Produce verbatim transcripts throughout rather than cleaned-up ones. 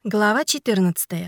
Глава четырнадцатая.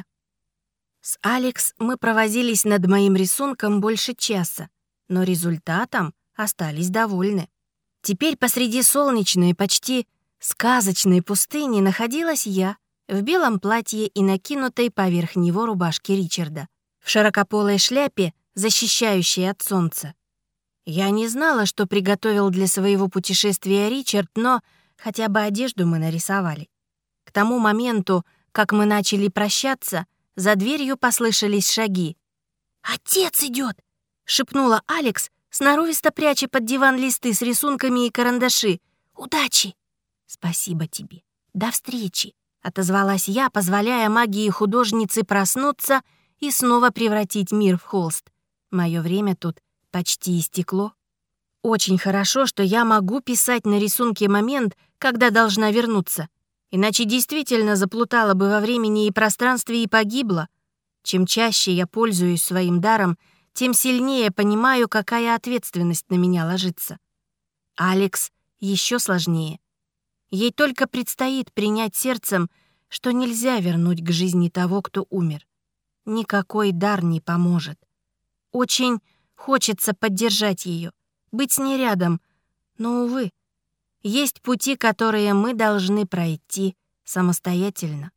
С Алекс мы провозились над моим рисунком больше часа, но результатом остались довольны. Теперь посреди солнечной, почти сказочной пустыни находилась я в белом платье и накинутой поверх него рубашке Ричарда, в широкополой шляпе, защищающей от солнца. Я не знала, что приготовил для своего путешествия Ричард, но хотя бы одежду мы нарисовали. К тому моменту, как мы начали прощаться, за дверью послышались шаги. «Отец идет!» — шепнула Алекс, сноровисто пряча под диван листы с рисунками и карандаши. «Удачи!» «Спасибо тебе. До встречи!» — отозвалась я, позволяя магии художницы проснуться и снова превратить мир в холст. Мое время тут почти истекло. Очень хорошо, что я могу писать на рисунке момент, когда должна вернуться. Иначе действительно заплутала бы во времени и пространстве и погибла. Чем чаще я пользуюсь своим даром, тем сильнее понимаю, какая ответственность на меня ложится. Алекс еще сложнее. Ей только предстоит принять сердцем, что нельзя вернуть к жизни того, кто умер. Никакой дар не поможет. Очень хочется поддержать ее, быть с ней рядом, но, увы, есть пути, которые мы должны пройти самостоятельно.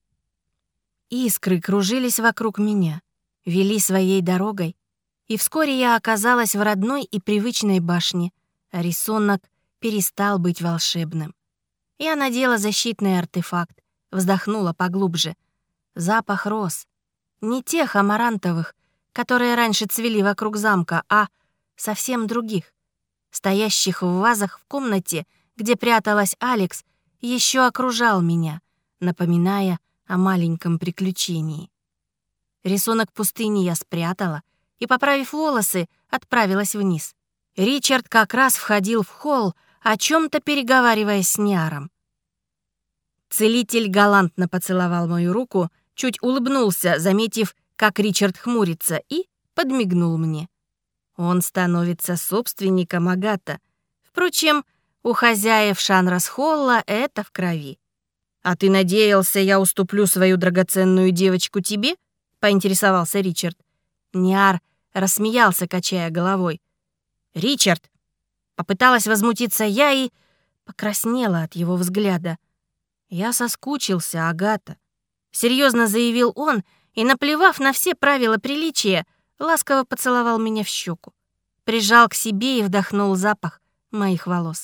Искры кружились вокруг меня, вели своей дорогой, и вскоре я оказалась в родной и привычной башне, а рисунок перестал быть волшебным. Я надела защитный артефакт, вздохнула поглубже. Запах роз. Не тех амарантовых, которые раньше цвели вокруг замка, а совсем других, стоящих в вазах в комнате, где пряталась Алекс, еще окружал меня, напоминая о маленьком приключении. Рисунок пустыни я спрятала и, поправив волосы, отправилась вниз. Ричард как раз входил в холл, о чем-то переговариваясь с Ниаром. Целитель галантно поцеловал мою руку, чуть улыбнулся, заметив, как Ричард хмурится, и подмигнул мне. Он становится собственником Агата. Впрочем, у хозяев Шанрас-Холла это в крови. «А ты надеялся, я уступлю свою драгоценную девочку тебе?» — поинтересовался Ричард. Ниар рассмеялся, качая головой. «Ричард!» — попыталась возмутиться я и покраснела от его взгляда. «Я соскучился, Агата», — серьезно заявил он и, наплевав на все правила приличия, ласково поцеловал меня в щеку, прижал к себе и вдохнул запах моих волос.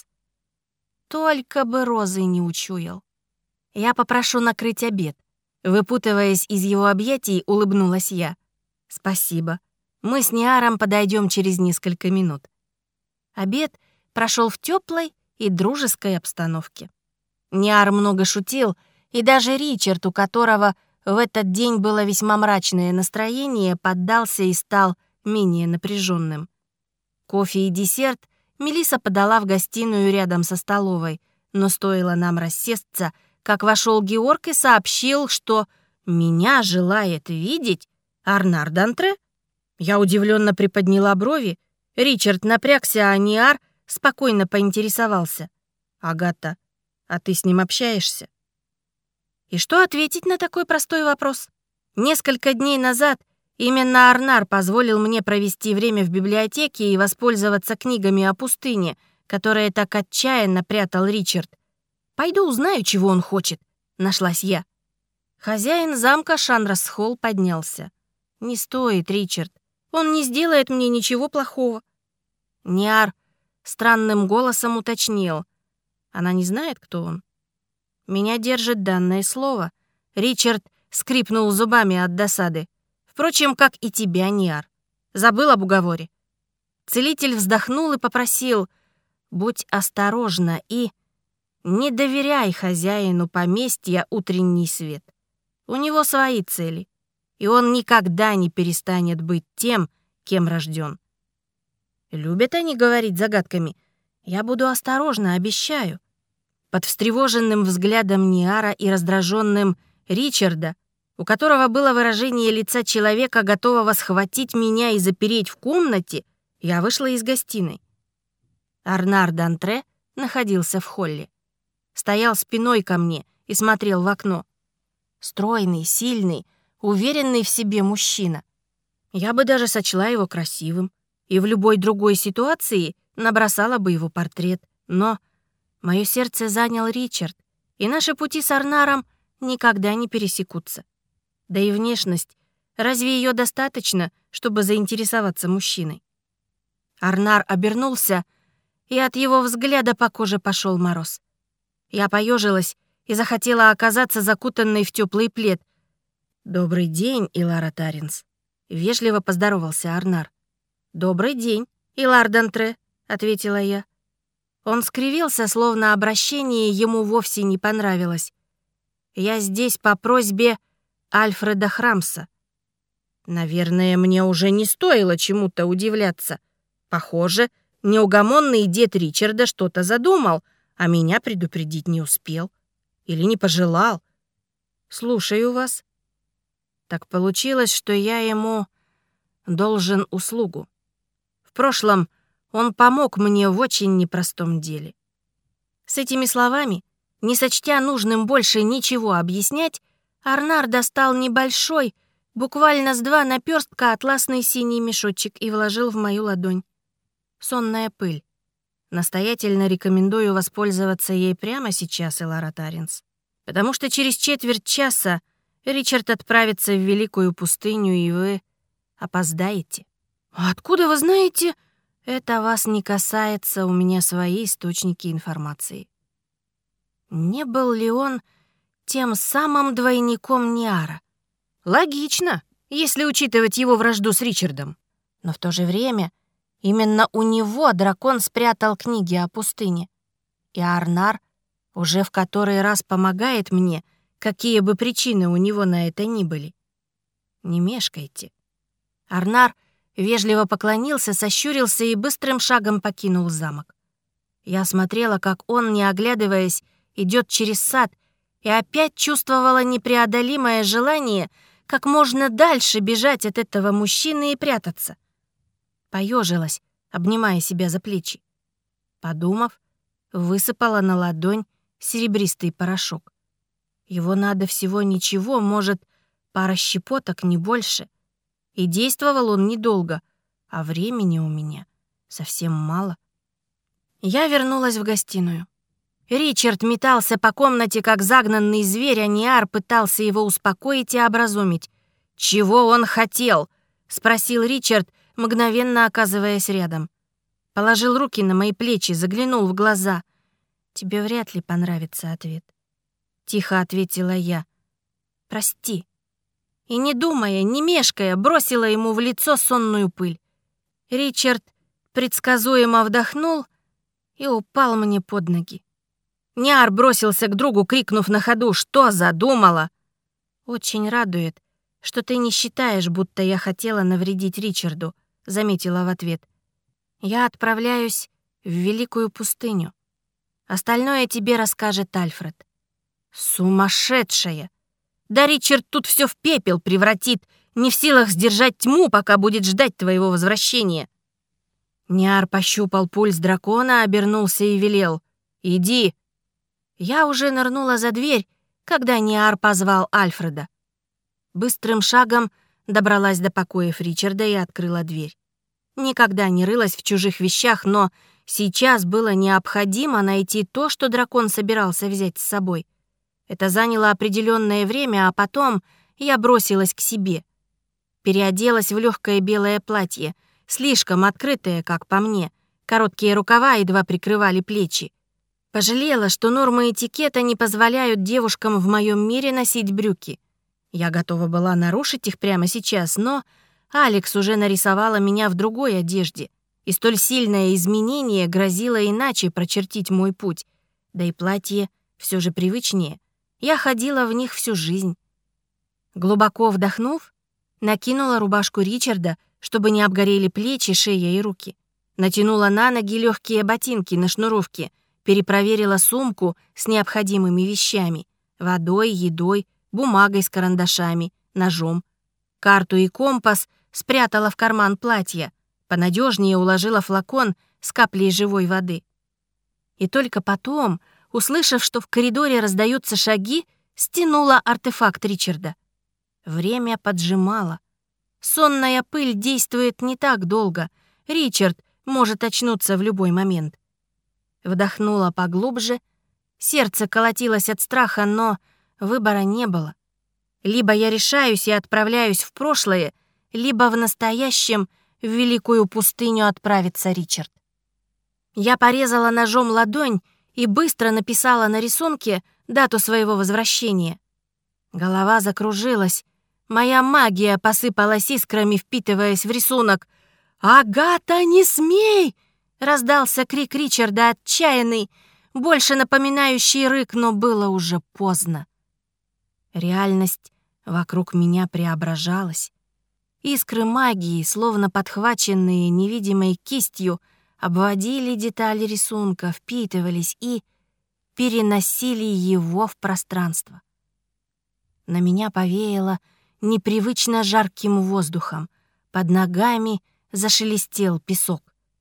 Только бы розы не учуял. «Я попрошу накрыть обед». Выпутываясь из его объятий, улыбнулась я. «Спасибо. Мы с Ниаром подойдем через несколько минут». Обед прошел в теплой и дружеской обстановке. Ниар много шутил, и даже Ричард, у которого в этот день было весьма мрачное настроение, поддался и стал менее напряженным. Кофе и десерт Мелисса подала в гостиную рядом со столовой, но стоило нам рассесться, как вошел Георг и сообщил, что меня желает видеть Арнар Д'Антре. Я удивленно приподняла брови. Ричард напрягся, а Ниар спокойно поинтересовался. «Агата, а ты с ним общаешься?» И что ответить на такой простой вопрос? Несколько дней назад именно Арнар позволил мне провести время в библиотеке и воспользоваться книгами о пустыне, которые так отчаянно прятал Ричард. «Пойду узнаю, чего он хочет», — нашлась я. Хозяин замка Шанрас-Холл поднялся. «Не стоит, Ричард. Он не сделает мне ничего плохого». Ниар странным голосом уточнил. «Она не знает, кто он?» «Меня держит данное слово». Ричард скрипнул зубами от досады. «Впрочем, как и тебя, Ниар. Забыл об уговоре». Целитель вздохнул и попросил: «Будь осторожна и не доверяй хозяину поместья утренний свет. У него свои цели, и он никогда не перестанет быть тем, кем рожден». Любят они говорить загадками. Я буду осторожна, обещаю. Под встревоженным взглядом Ниара и раздраженным Ричарда, у которого было выражение лица человека, готового схватить меня и запереть в комнате, я вышла из гостиной. Арнар Д'Антре находился в холле. Стоял спиной ко мне и смотрел в окно. Стройный, сильный, уверенный в себе мужчина. Я бы даже сочла его красивым и в любой другой ситуации набросала бы его портрет. Но мое сердце занял Ричард, и наши пути с Арнаром никогда не пересекутся. Да и внешность, разве ее достаточно, чтобы заинтересоваться мужчиной? Арнар обернулся, и от его взгляда по коже пошел мороз. Я поежилась и захотела оказаться закутанной в теплый плед. «Добрый день, Илара Таринс», — вежливо поздоровался Арнар. «Добрый день, Илар Д'Антре», — ответила я. Он скривился, словно обращение ему вовсе не понравилось. «Я здесь по просьбе Альфреда Храмса». Наверное, мне уже не стоило чему-то удивляться. Похоже, неугомонный дед Ричарда что-то задумал, а меня предупредить не успел. Или не пожелал. «Слушаю вас». Так получилось, что я ему должен услугу. В прошлом он помог мне в очень непростом деле. С этими словами, не сочтя нужным больше ничего объяснять, Арнар достал небольшой, буквально с два наперстка атласный синий мешочек и вложил в мою ладонь. Сонная пыль. Настоятельно рекомендую воспользоваться ей прямо сейчас, Илара Таринс, потому что через четверть часа Ричард отправится в Великую пустыню, и вы опоздаете. «А откуда вы знаете?» «Это вас не касается, у меня свои источники информации». Не был ли он тем самым двойником Ниара? Логично, если учитывать его вражду с Ричардом. Но в то же время именно у него дракон спрятал книги о пустыне. И Арнар уже в который раз помогает мне, какие бы причины у него на это ни были. Не мешкайте. Арнар вежливо поклонился, сощурился и быстрым шагом покинул замок. Я смотрела, как он, не оглядываясь, идет через сад, и опять чувствовала непреодолимое желание как можно дальше бежать от этого мужчины и прятаться. Поежилась, обнимая себя за плечи. Подумав, высыпала на ладонь серебристый порошок. Его надо всего ничего, может, пара щепоток, не больше. И действовал он недолго, а времени у меня совсем мало. Я вернулась в гостиную. Ричард метался по комнате, как загнанный зверь, а Ниар пытался его успокоить и образумить. «Чего он хотел?» — спросил Ричард, мгновенно оказываясь рядом. Положил руки на мои плечи, заглянул в глаза. «Тебе вряд ли понравится ответ», — тихо ответила я. «Прости». И, не думая, не мешкая, бросила ему в лицо сонную пыль. Ричард предсказуемо вдохнул и упал мне под ноги. Ниар бросился к другу, крикнув на ходу: «Что задумала?» «Очень радует, что ты не считаешь, будто я хотела навредить Ричарду», — заметила в ответ. «Я отправляюсь в Великую пустыню. Остальное тебе расскажет Альфред». «Сумасшедшая! Да Ричард тут все в пепел превратит, не в силах сдержать тьму, пока будет ждать твоего возвращения». Ниар пощупал пульс дракона, обернулся и велел: «Иди». Я уже нырнула за дверь, когда Ниар позвал Альфреда. Быстрым шагом добралась до покоев Ричарда и открыла дверь. Никогда не рылась в чужих вещах, но сейчас было необходимо найти то, что дракон собирался взять с собой. Это заняло определенное время, а потом я бросилась к себе. Переоделась в легкое белое платье, слишком открытое, как по мне. Короткие рукава едва прикрывали плечи. Пожалела, что нормы этикета не позволяют девушкам в моем мире носить брюки. Я готова была нарушить их прямо сейчас, но Алекс уже нарисовала меня в другой одежде, и столь сильное изменение грозило иначе прочертить мой путь. Да и платье все же привычнее. Я ходила в них всю жизнь. Глубоко вдохнув, накинула рубашку Ричарда, чтобы не обгорели плечи, шея и руки. Натянула на ноги легкие ботинки на шнуровке, перепроверила сумку с необходимыми вещами — водой, едой, бумагой с карандашами, ножом. Карту и компас спрятала в карман платья, понадежнее уложила флакон с каплей живой воды. И только потом, услышав, что в коридоре раздаются шаги, стянула артефакт Ричарда. Время поджимало. Сонная пыль действует не так долго. Ричард может очнуться в любой момент. Вдохнула поглубже. Сердце колотилось от страха, но выбора не было. Либо я решаюсь и отправляюсь в прошлое, либо в настоящем в великую пустыню отправится Ричард. Я порезала ножом ладонь и быстро написала на рисунке дату своего возвращения. Голова закружилась. Моя магия посыпалась искрами, впитываясь в рисунок. «Агата, не смей!» — раздался крик Ричарда, отчаянный, больше напоминающий рык, но было уже поздно. Реальность вокруг меня преображалась. Искры магии, словно подхваченные невидимой кистью, обводили детали рисунка, впитывались и переносили его в пространство. На меня повеяло непривычно жарким воздухом. Под ногами зашелестел песок.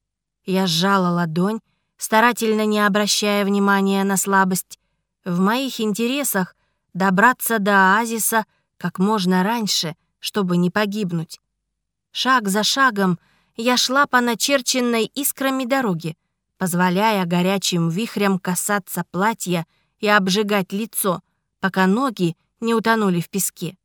Я сжала ладонь, старательно не обращая внимания на слабость. В моих интересах добраться до оазиса как можно раньше, чтобы не погибнуть. Шаг за шагом я шла по начерченной искрами дороге, позволяя горячим вихрям касаться платья и обжигать лицо, пока ноги не утонули в песке.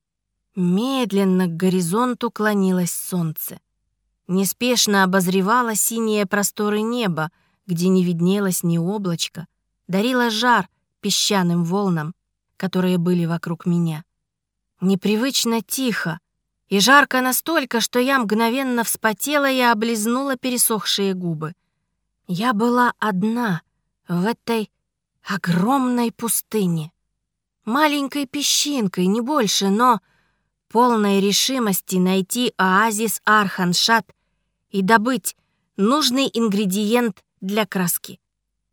Медленно к горизонту клонилось солнце. Неспешно обозревало синие просторы неба, где не виднелось ни облачка, дарило жар песчаным волнам, которые были вокруг меня. Непривычно тихо и жарко настолько, что я мгновенно вспотела и облизнула пересохшие губы. Я была одна в этой огромной пустыне. Маленькой песчинкой, не больше, но полной решимости найти оазис Архан-Шат и добыть нужный ингредиент для краски.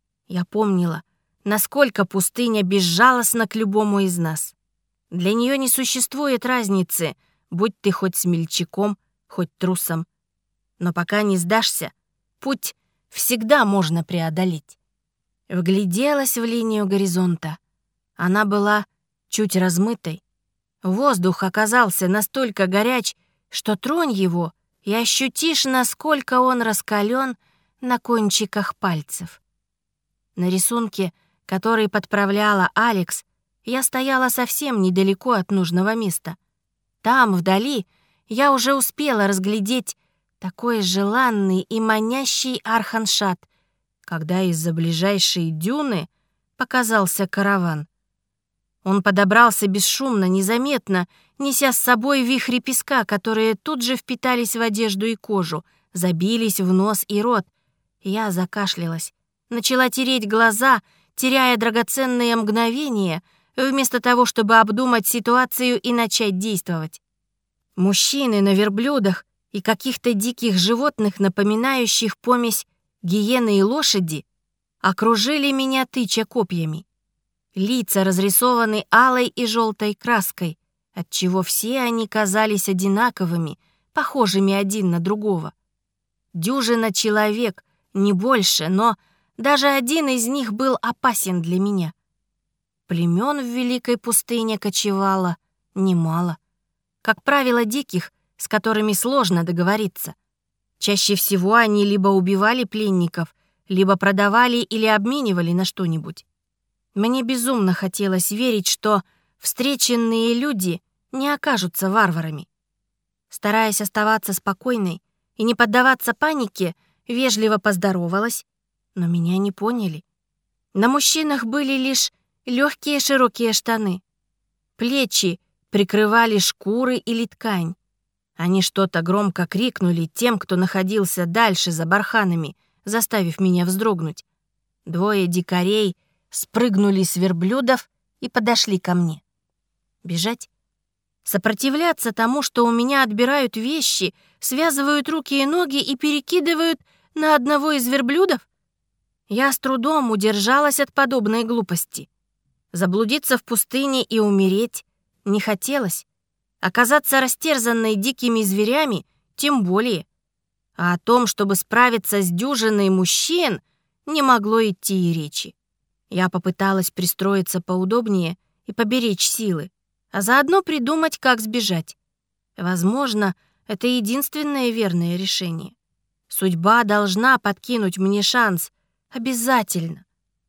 Я помнила, насколько пустыня безжалостна к любому из нас. Для нее не существует разницы, будь ты хоть смельчаком, хоть трусом. Но пока не сдашься, путь всегда можно преодолеть. Вгляделась в линию горизонта. Она была чуть размытой. Воздух оказался настолько горяч, что тронь его и ощутишь, насколько он раскален на кончиках пальцев. На рисунке, который подправляла Алекс, я стояла совсем недалеко от нужного места. Там, вдали, я уже успела разглядеть такой желанный и манящий Архан-Шат, когда из-за ближайшей дюны показался караван. Он подобрался бесшумно, незаметно, неся с собой вихри песка, которые тут же впитались в одежду и кожу, забились в нос и рот. Я закашлялась, начала тереть глаза, теряя драгоценные мгновения, вместо того, чтобы обдумать ситуацию и начать действовать. Мужчины на верблюдах и каких-то диких животных, напоминающих помесь гиены и лошади, окружили меня, тыча копьями. Лица разрисованы алой и желтой краской, отчего все они казались одинаковыми, похожими один на другого. Дюжина человек, не больше, но даже один из них был опасен для меня. Племен в Великой пустыне кочевало немало. Как правило, диких, с которыми сложно договориться. Чаще всего они либо убивали пленников, либо продавали или обменивали на что-нибудь. Мне безумно хотелось верить, что встреченные люди не окажутся варварами. Стараясь оставаться спокойной и не поддаваться панике, вежливо поздоровалась, но меня не поняли. На мужчинах были лишь легкие широкие штаны. Плечи прикрывали шкуры или ткань. Они что-то громко крикнули тем, кто находился дальше за барханами, заставив меня вздрогнуть. Двое дикарей спрыгнули с верблюдов и подошли ко мне. Бежать? Сопротивляться тому, что у меня отбирают вещи, связывают руки и ноги и перекидывают на одного из верблюдов? Я с трудом удержалась от подобной глупости. Заблудиться в пустыне и умереть не хотелось. Оказаться растерзанной дикими зверями тем более. А о том, чтобы справиться с дюжиной мужчин, не могло идти и речи. Я попыталась пристроиться поудобнее и поберечь силы, а заодно придумать, как сбежать. Возможно, это единственное верное решение. Судьба должна подкинуть мне шанс. Обязательно.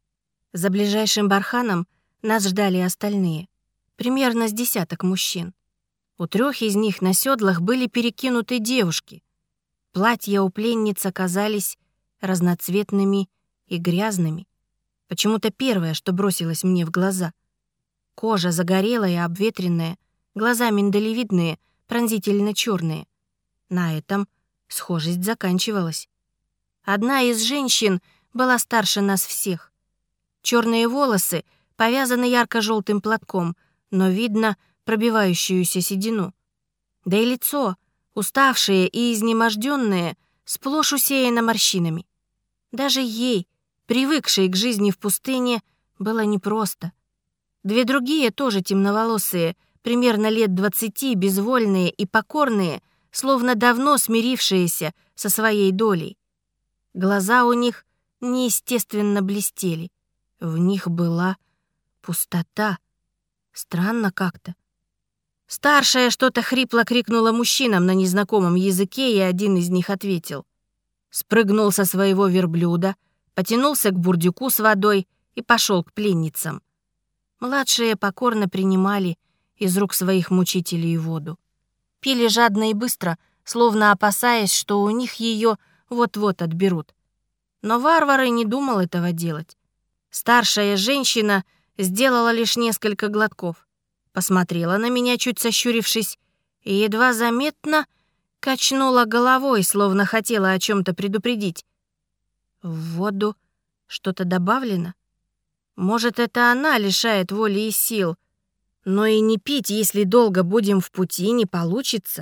За ближайшим барханом нас ждали остальные. Примерно с десяток мужчин. У трех из них на седлах были перекинуты девушки. Платья у пленниц оказались разноцветными и грязными. Почему-то первое, что бросилось мне в глаза. Кожа загорелая, обветренная, глаза миндалевидные, пронзительно черные. На этом схожесть заканчивалась. Одна из женщин была старше нас всех. Черные волосы повязаны ярко-желтым платком, но видно пробивающуюся седину. Да и лицо, уставшее и изнеможденное, сплошь усеяно морщинами. Даже ей, привыкшей к жизни в пустыне, было непросто. Две другие, тоже темноволосые, примерно лет двадцати, безвольные и покорные, словно давно смирившиеся со своей долей. Глаза у них неестественно блестели. В них была пустота. Странно как-то. Старшая что-то хрипло крикнула мужчинам на незнакомом языке, и один из них ответил. Спрыгнул со своего верблюда, потянулся к бурдюку с водой и пошел к пленницам. Младшие покорно принимали из рук своих мучителей воду. Пили жадно и быстро, словно опасаясь, что у них ее вот-вот отберут. Но варвары не думал этого делать. Старшая женщина сделала лишь несколько глотков, посмотрела на меня, чуть сощурившись, и едва заметно качнула головой, словно хотела о чем-то предупредить. В воду что-то добавлено? Может, это она лишает воли и сил, но и не пить, если долго будем в пути, не получится.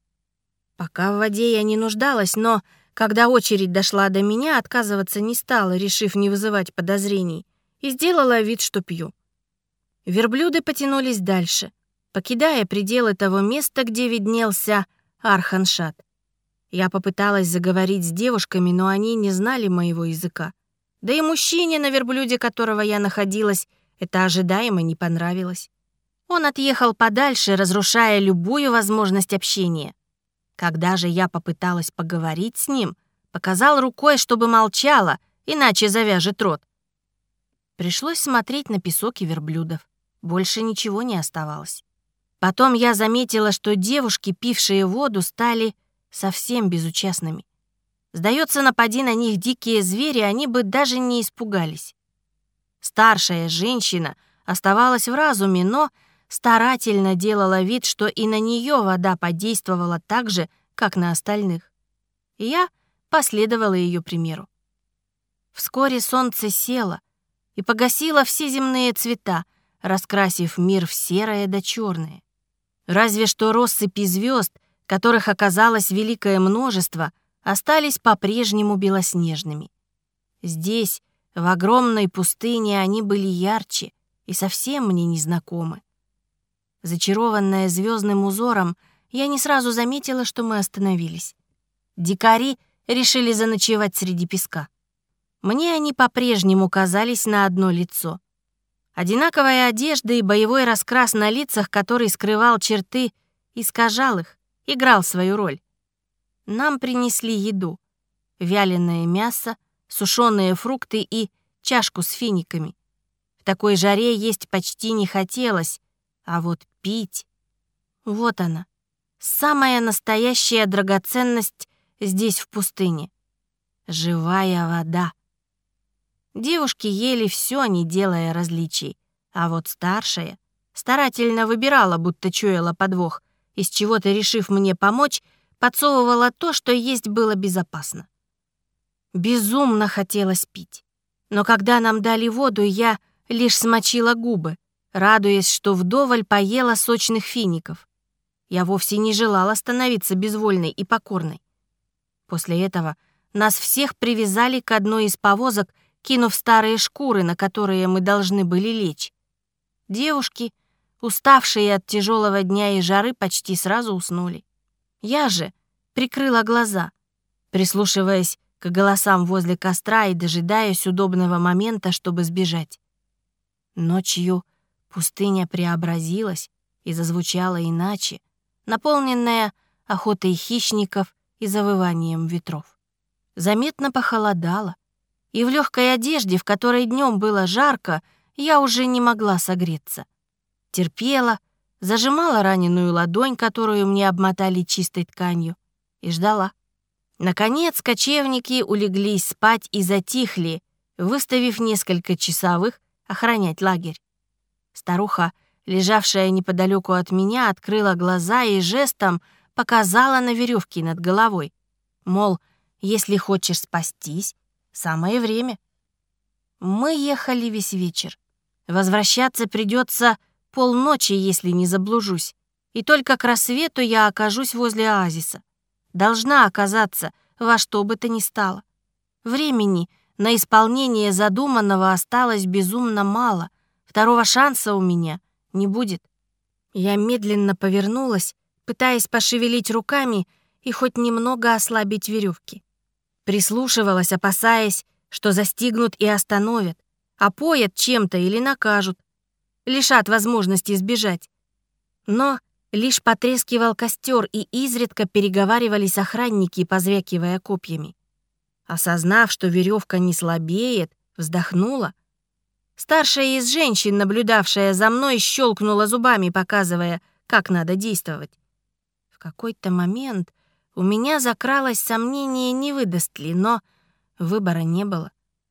Пока в воде я не нуждалась, но когда очередь дошла до меня, отказываться не стала, решив не вызывать подозрений, и сделала вид, что пью. Верблюды потянулись дальше, покидая пределы того места, где виднелся Арханшат. Я попыталась заговорить с девушками, но они не знали моего языка. Да и мужчине, на верблюде которого я находилась, это ожидаемо не понравилось. Он отъехал подальше, разрушая любую возможность общения. Когда же я попыталась поговорить с ним, показал рукой, чтобы молчала, иначе завяжет рот. Пришлось смотреть на песок и верблюдов. Больше ничего не оставалось. Потом я заметила, что девушки, пившие воду, стали совсем безучастными. Сдается, напади на них дикие звери, они бы даже не испугались. Старшая женщина оставалась в разуме, но старательно делала вид, что и на нее вода подействовала так же, как на остальных. И я последовала ее примеру. Вскоре солнце село и погасило все земные цвета, раскрасив мир в серое да черное. Разве что россыпи звезд, которых оказалось великое множество, остались по-прежнему белоснежными. Здесь, в огромной пустыне, они были ярче и совсем мне незнакомы. Зачарованная звездным узором, я не сразу заметила, что мы остановились. Дикари решили заночевать среди песка. Мне они по-прежнему казались на одно лицо. Одинаковая одежда и боевой раскрас на лицах, который скрывал черты, искажал их, играл свою роль. Нам принесли еду: вяленое мясо, сушеные фрукты и чашку с финиками. В такой жаре есть почти не хотелось, а вот пить... Вот она, самая настоящая драгоценность здесь, в пустыне. Живая вода. Девушки ели все, не делая различий, а вот старшая старательно выбирала, будто чуяла подвох, из чего-то, решив мне помочь, подсовывала то, что есть было безопасно. Безумно хотелось пить. Но когда нам дали воду, я лишь смочила губы, радуясь, что вдоволь поела сочных фиников. Я вовсе не желала становиться безвольной и покорной. После этого нас всех привязали к одной из повозок, кинув старые шкуры, на которые мы должны были лечь. Девушки, уставшие от тяжелого дня и жары, почти сразу уснули. Я же прикрыла глаза, прислушиваясь к голосам возле костра и дожидаясь удобного момента, чтобы сбежать. Ночью Пустыня преобразилась и зазвучала иначе, наполненная охотой хищников и завыванием ветров. Заметно похолодало, и в легкой одежде, в которой днем было жарко, я уже не могла согреться. Терпела, зажимала раненую ладонь, которую мне обмотали чистой тканью, и ждала. Наконец кочевники улеглись спать и затихли, выставив несколько часовых охранять лагерь. Старуха, лежавшая неподалеку от меня, открыла глаза и жестом показала на веревки над головой. Мол, если хочешь спастись, самое время. Мы ехали весь вечер. Возвращаться придется полночи, если не заблужусь. И только к рассвету я окажусь возле оазиса. Должна оказаться во что бы то ни стало. Времени на исполнение задуманного осталось безумно мало. Второго шанса у меня не будет. Я медленно повернулась, пытаясь пошевелить руками и хоть немного ослабить веревки. Прислушивалась, опасаясь, что застигнут и остановят, опоят чем-то или накажут, лишат возможности сбежать. Но лишь потрескивал костер, и изредка переговаривались охранники, позвякивая копьями. Осознав, что веревка не слабеет, вздохнула. Старшая из женщин, наблюдавшая за мной, щелкнула зубами, показывая, как надо действовать. В какой-то момент у меня закралось сомнение, не выдаст ли, но выбора не было.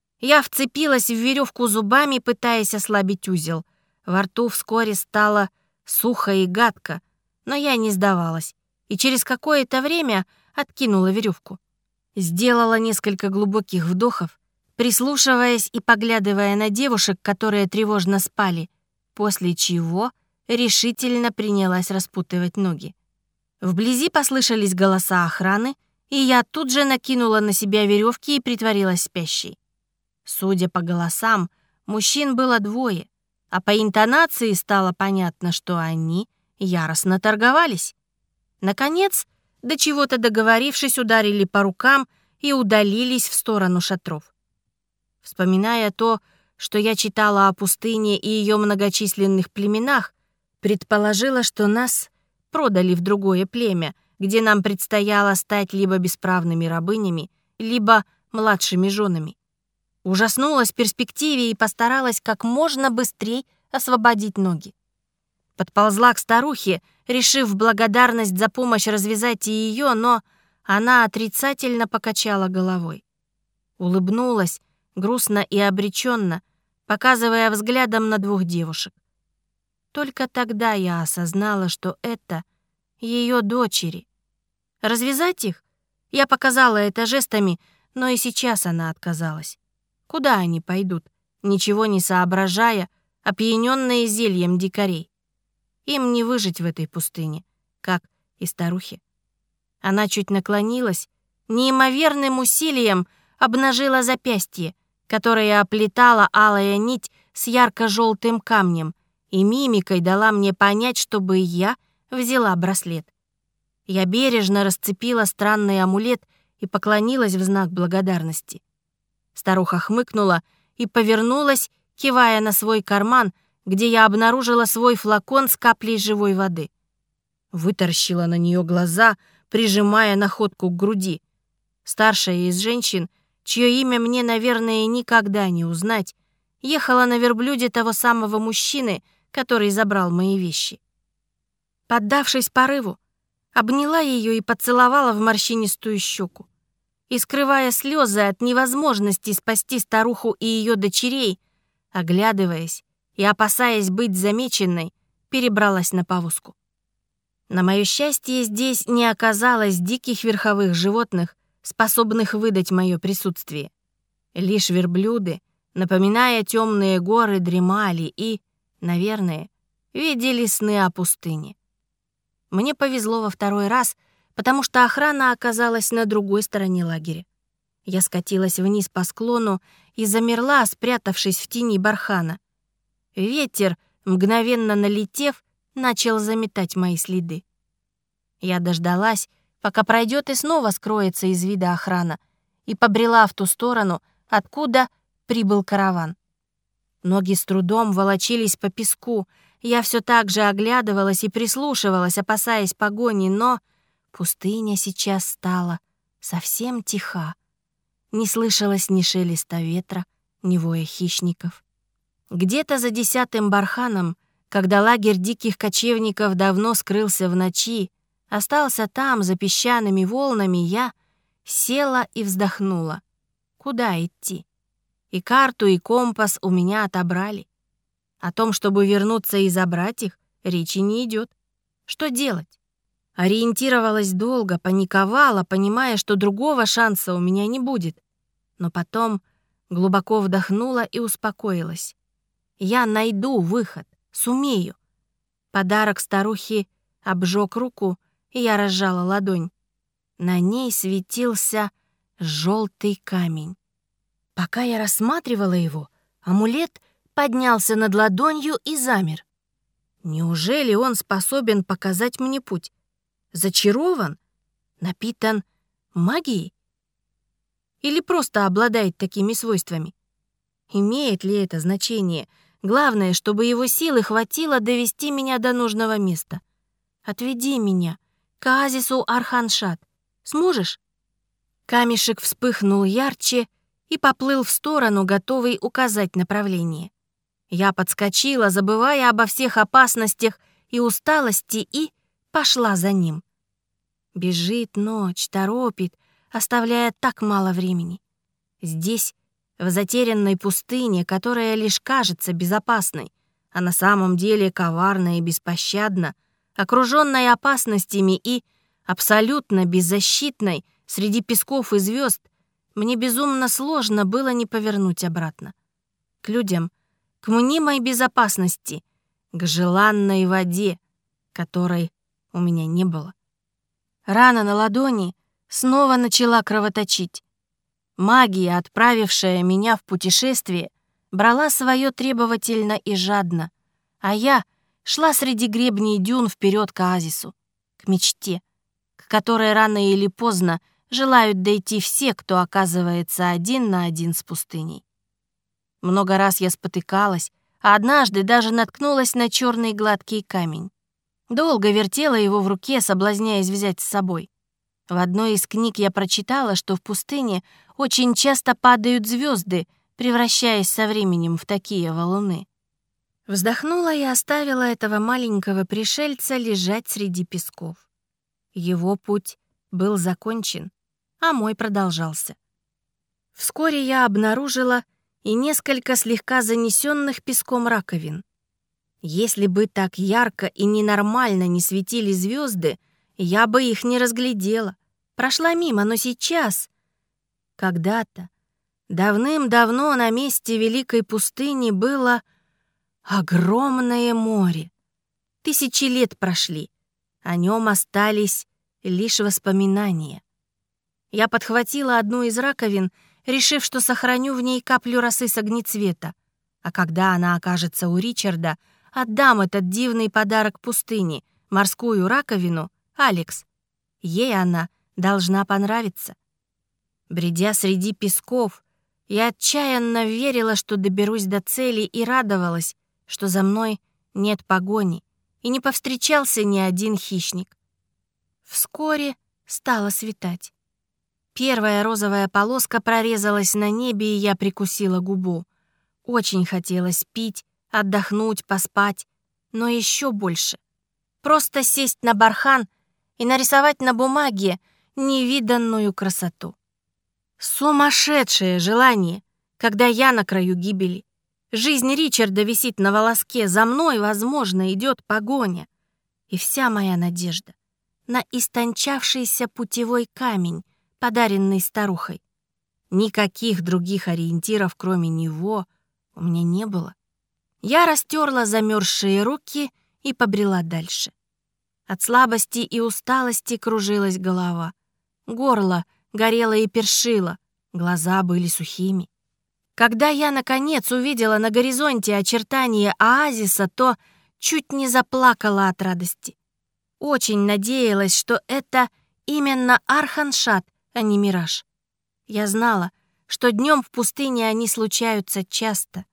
Я вцепилась в веревку зубами, пытаясь ослабить узел. Во рту вскоре стало сухо и гадко, но я не сдавалась и через какое-то время откинула веревку. Сделала несколько глубоких вдохов, прислушиваясь и поглядывая на девушек, которые тревожно спали, после чего решительно принялась распутывать ноги. Вблизи послышались голоса охраны, и я тут же накинула на себя веревки и притворилась спящей. Судя по голосам, мужчин было двое, а по интонации стало понятно, что они яростно торговались. Наконец, до чего-то договорившись, ударили по рукам и удалились в сторону шатров. Вспоминая то, что я читала о пустыне и ее многочисленных племенах, предположила, что нас продали в другое племя, где нам предстояло стать либо бесправными рабынями, либо младшими женами. Ужаснулась перспективе и постаралась как можно быстрее освободить ноги. Подползла к старухе, решив в благодарность за помощь развязать и ее, но она отрицательно покачала головой. Улыбнулась, грустно и обреченно, показывая взглядом на двух девушек. Только тогда я осознала, что это ее дочери. Развязать их? Я показала это жестами, но и сейчас она отказалась. Куда они пойдут, ничего не соображая, опьянённые зельем дикарей? Им не выжить в этой пустыне, как и старухе. Она чуть наклонилась, неимоверным усилием обнажила запястье, которое оплетала алая нить с ярко-желтым камнем, и мимикой дала мне понять, чтобы я взяла браслет. Я бережно расцепила странный амулет и поклонилась в знак благодарности. Старуха хмыкнула и повернулась, кивая на свой карман, где я обнаружила свой флакон с каплей живой воды. Вытаращила на нее глаза, прижимая находку к груди. Старшая из женщин, чье имя мне, наверное, никогда не узнать, ехала на верблюде того самого мужчины, который забрал мои вещи. Поддавшись порыву, обняла ее и поцеловала в морщинистую щеку. И, скрывая слезы от невозможности спасти старуху и ее дочерей, оглядываясь и опасаясь быть замеченной, перебралась на повозку. На мое счастье, здесь не оказалось диких верховых животных, способных выдать мое присутствие. Лишь верблюды, напоминая темные горы, дремали и, наверное, видели сны о пустыне. Мне повезло во второй раз, потому что охрана оказалась на другой стороне лагеря. Я скатилась вниз по склону и замерла, спрятавшись в тени бархана. Ветер, мгновенно налетев, начал заметать мои следы. Я дождалась, пока пройдет и снова скроется из вида охрана, и побрела в ту сторону, откуда прибыл караван. Ноги с трудом волочились по песку. Я все так же оглядывалась и прислушивалась, опасаясь погони, но пустыня сейчас стала совсем тиха. Не слышалось ни шелеста ветра, ни воя хищников. Где-то за десятым барханом, когда лагерь диких кочевников давно скрылся в ночи, остался там, за песчаными волнами, я села и вздохнула. Куда идти? И карту, и компас у меня отобрали. О том, чтобы вернуться и забрать их, речи не идет. Что делать? Ориентировалась долго, паниковала, понимая, что другого шанса у меня не будет. Но потом глубоко вдохнула и успокоилась. Я найду выход, сумею. Подарок старухи обжег руку, и я разжала ладонь. На ней светился желтый камень. Пока я рассматривала его, амулет поднялся над ладонью и замер. Неужели он способен показать мне путь? Зачарован? Напитан магией? Или просто обладает такими свойствами? Имеет ли это значение? Главное, чтобы его силы хватило довести меня до нужного места. Отведи меня к оазису Архан-Шат. Сможешь? Камешек вспыхнул ярче и поплыл в сторону, готовый указать направление. Я подскочила, забывая обо всех опасностях и усталости, и пошла за ним. Бежит ночь, торопит, оставляя так мало времени. Здесь, в затерянной пустыне, которая лишь кажется безопасной, а на самом деле коварна и беспощадна, окруженной опасностями и абсолютно беззащитной среди песков и звезд, мне безумно сложно было не повернуть обратно. К людям, к мнимой безопасности, к желанной воде, которой у меня не было. Рана на ладони снова начала кровоточить. Магия, отправившая меня в путешествие, брала свое требовательно и жадно, а я шла среди гребней дюн вперед к оазису, к мечте, к которой рано или поздно желают дойти все, кто оказывается один на один с пустыней. Много раз я спотыкалась, а однажды даже наткнулась на черный гладкий камень. Долго вертела его в руке, соблазняясь взять с собой. В одной из книг я прочитала, что в пустыне очень часто падают звезды, превращаясь со временем в такие валуны. Вздохнула и оставила этого маленького пришельца лежать среди песков. Его путь был закончен, а мой продолжался. Вскоре я обнаружила и несколько слегка занесенных песком раковин. Если бы так ярко и ненормально не светили звезды, я бы их не разглядела. Прошла мимо, но сейчас... Когда-то, давным-давно на месте Великой пустыни было огромное море. Тысячи лет прошли, о нем остались лишь воспоминания. Я подхватила одну из раковин, решив, что сохраню в ней каплю росы с огнецвета, а когда она окажется у Ричарда, отдам этот дивный подарок пустыне, морскую раковину, Алекс. Ей она должна понравиться. Бредя среди песков, я отчаянно верила, что доберусь до цели, и радовалась, что за мной нет погони и не повстречался ни один хищник. Вскоре стало светать. Первая розовая полоска прорезалась на небе, и я прикусила губу. Очень хотелось пить, отдохнуть, поспать, но еще больше — просто сесть на бархан и нарисовать на бумаге невиданную красоту. Сумасшедшее желание, когда я на краю гибели. Жизнь Ричарда висит на волоске, за мной, возможно, идет погоня. И вся моя надежда на истончавшийся путевой камень, подаренный старухой. Никаких других ориентиров, кроме него, у меня не было. Я растерла замерзшие руки и побрела дальше. От слабости и усталости кружилась голова. Горло горело и першило, глаза были сухими. Когда я, наконец, увидела на горизонте очертания оазиса, то чуть не заплакала от радости. Очень надеялась, что это именно Архан-Шат, а не мираж. Я знала, что днем в пустыне они случаются часто.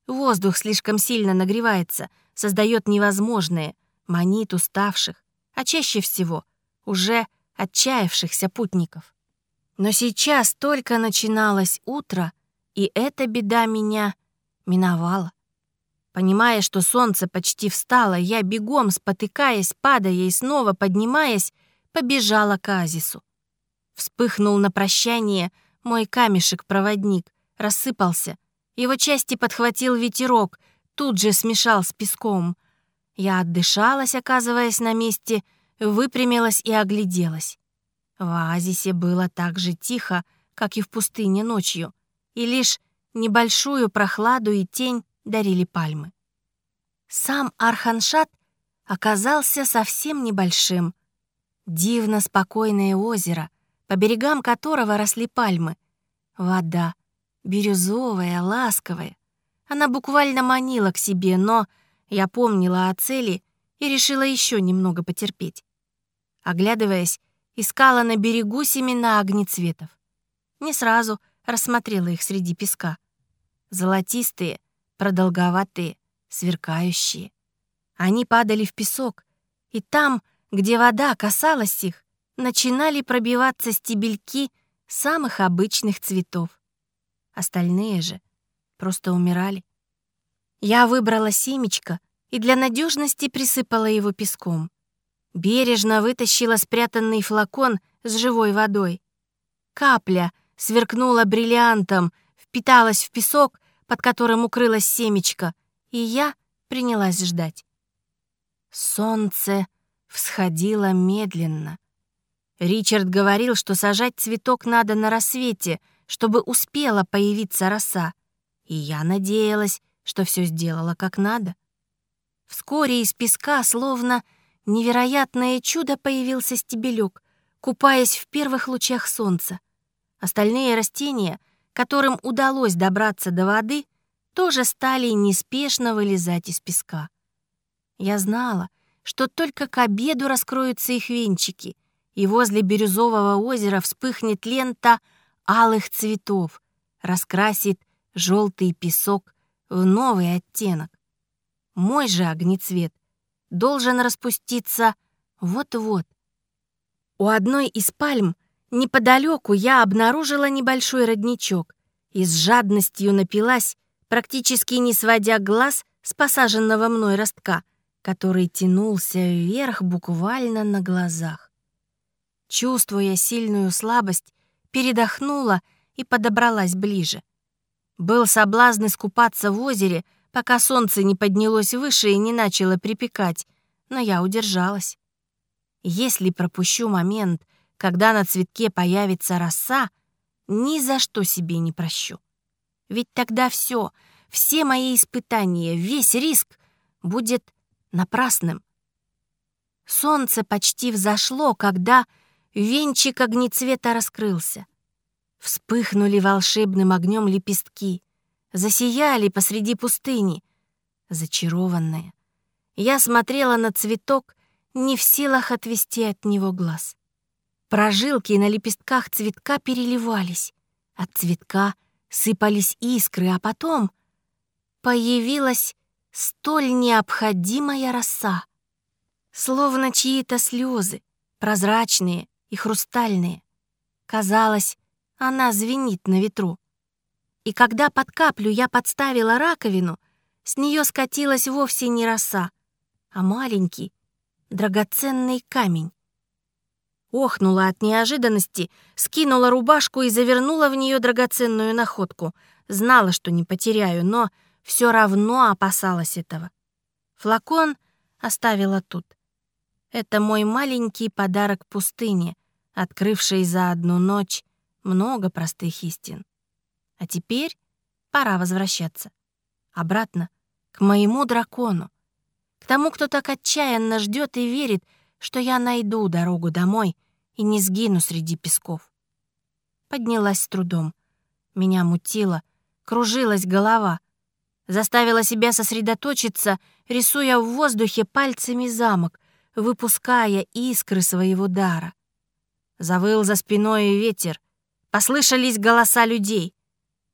Воздух слишком сильно нагревается, создает невозможное, манит уставших, а чаще всего уже отчаявшихся путников. Но сейчас только начиналось утро, и эта беда меня миновала. Понимая, что солнце почти встало, я бегом, спотыкаясь, падая и снова поднимаясь, побежала к оазису. Вспыхнул на прощание мой камешек-проводник, рассыпался. Его части подхватил ветерок, тут же смешал с песком. Я отдышалась, оказываясь на месте, выпрямилась и огляделась. В оазисе было так же тихо, как и в пустыне ночью, и лишь небольшую прохладу и тень дарили пальмы. Сам Арханшат оказался совсем небольшим. Дивно спокойное озеро, по берегам которого росли пальмы. Вода бирюзовая, ласковая. Она буквально манила к себе, но я помнила о цели и решила еще немного потерпеть. Оглядываясь, искала на берегу семена огнецветов. Не сразу рассмотрела их среди песка. Золотистые, продолговатые, сверкающие. Они падали в песок, и там, где вода касалась их, начинали пробиваться стебельки самых обычных цветов. Остальные же просто умирали. Я выбрала семечко и для надежности присыпала его песком. Бережно вытащила спрятанный флакон с живой водой. Капля сверкнула бриллиантом, впиталась в песок, под которым укрылось семечко, и я принялась ждать. Солнце всходило медленно. Ричард говорил, что сажать цветок надо на рассвете, чтобы успела появиться роса, и я надеялась, что все сделала как надо. Вскоре из песка, словно невероятное чудо, появился стебелек, купаясь в первых лучах солнца. Остальные растения, которым удалось добраться до воды, тоже стали неспешно вылезать из песка. Я знала, что только к обеду раскроются их венчики, и возле бирюзового озера вспыхнет лента алых цветов, раскрасит желтый песок в новый оттенок. Мой же огнецвет должен распуститься вот-вот. У одной из пальм неподалеку я обнаружила небольшой родничок и с жадностью напилась, практически не сводя глаз с посаженного мной ростка, который тянулся вверх буквально на глазах. Чувствуя сильную слабость, передохнула и подобралась ближе. Был соблазн искупаться в озере, пока солнце не поднялось выше и не начало припекать, но я удержалась. Если пропущу момент, когда на цветке появится роса, ни за что себе не прощу. Ведь тогда все, все мои испытания, весь риск будет напрасным. Солнце почти взошло, когда венчик огнецвета раскрылся. Вспыхнули волшебным огнем лепестки, засияли посреди пустыни. Зачарованная, я смотрела на цветок, не в силах отвести от него глаз. Прожилки на лепестках цветка переливались, от цветка сыпались искры, а потом появилась столь необходимая роса. Словно чьи-то слезы, прозрачные и хрустальные. Казалось, она звенит на ветру. И когда под каплю я подставила раковину, с нее скатилась вовсе не роса, а маленький, драгоценный камень. Охнула от неожиданности, скинула рубашку и завернула в нее драгоценную находку. Знала, что не потеряю, но все равно опасалась этого. Флакон оставила тут. Это мой маленький подарок пустыне, открывший за одну ночь много простых истин. А теперь пора возвращаться. Обратно, к моему дракону. К тому, кто так отчаянно ждет и верит, что я найду дорогу домой и не сгину среди песков. Поднялась с трудом. Меня мутило, кружилась голова. Заставила себя сосредоточиться, рисуя в воздухе пальцами замок, выпуская искры своего дара. Завыл за спиной ветер. Послышались голоса людей.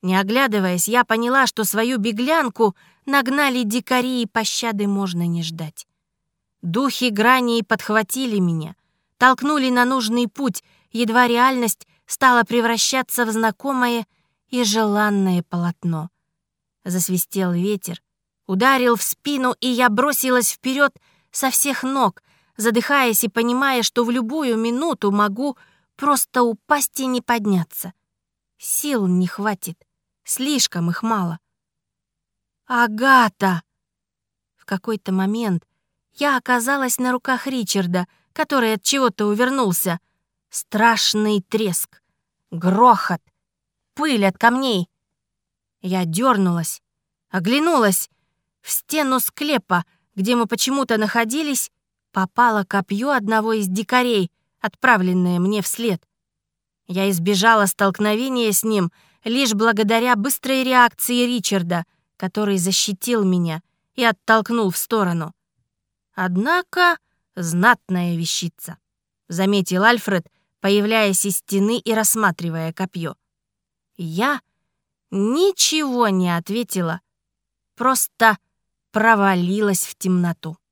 Не оглядываясь, я поняла, что свою беглянку нагнали дикари, и пощады можно не ждать. Духи граней подхватили меня, толкнули на нужный путь, едва реальность стала превращаться в знакомое и желанное полотно. Засвистел ветер, ударил в спину, и я бросилась вперед со всех ног, задыхаясь и понимая, что в любую минуту могу просто упасть и не подняться. Сил не хватит, слишком их мало. «Агата!» В какой-то момент я оказалась на руках Ричарда, который от чего-то увернулся. Страшный треск, грохот, пыль от камней. Я дернулась, оглянулась. В стену склепа, где мы почему-то находились, попало копье одного из дикарей, отправленное мне вслед. Я избежала столкновения с ним лишь благодаря быстрой реакции Ричарда, который защитил меня и оттолкнул в сторону. Однако знатная вещица, заметил Альфред, появляясь из стены и рассматривая копье. Я ничего не ответила, просто провалилась в темноту.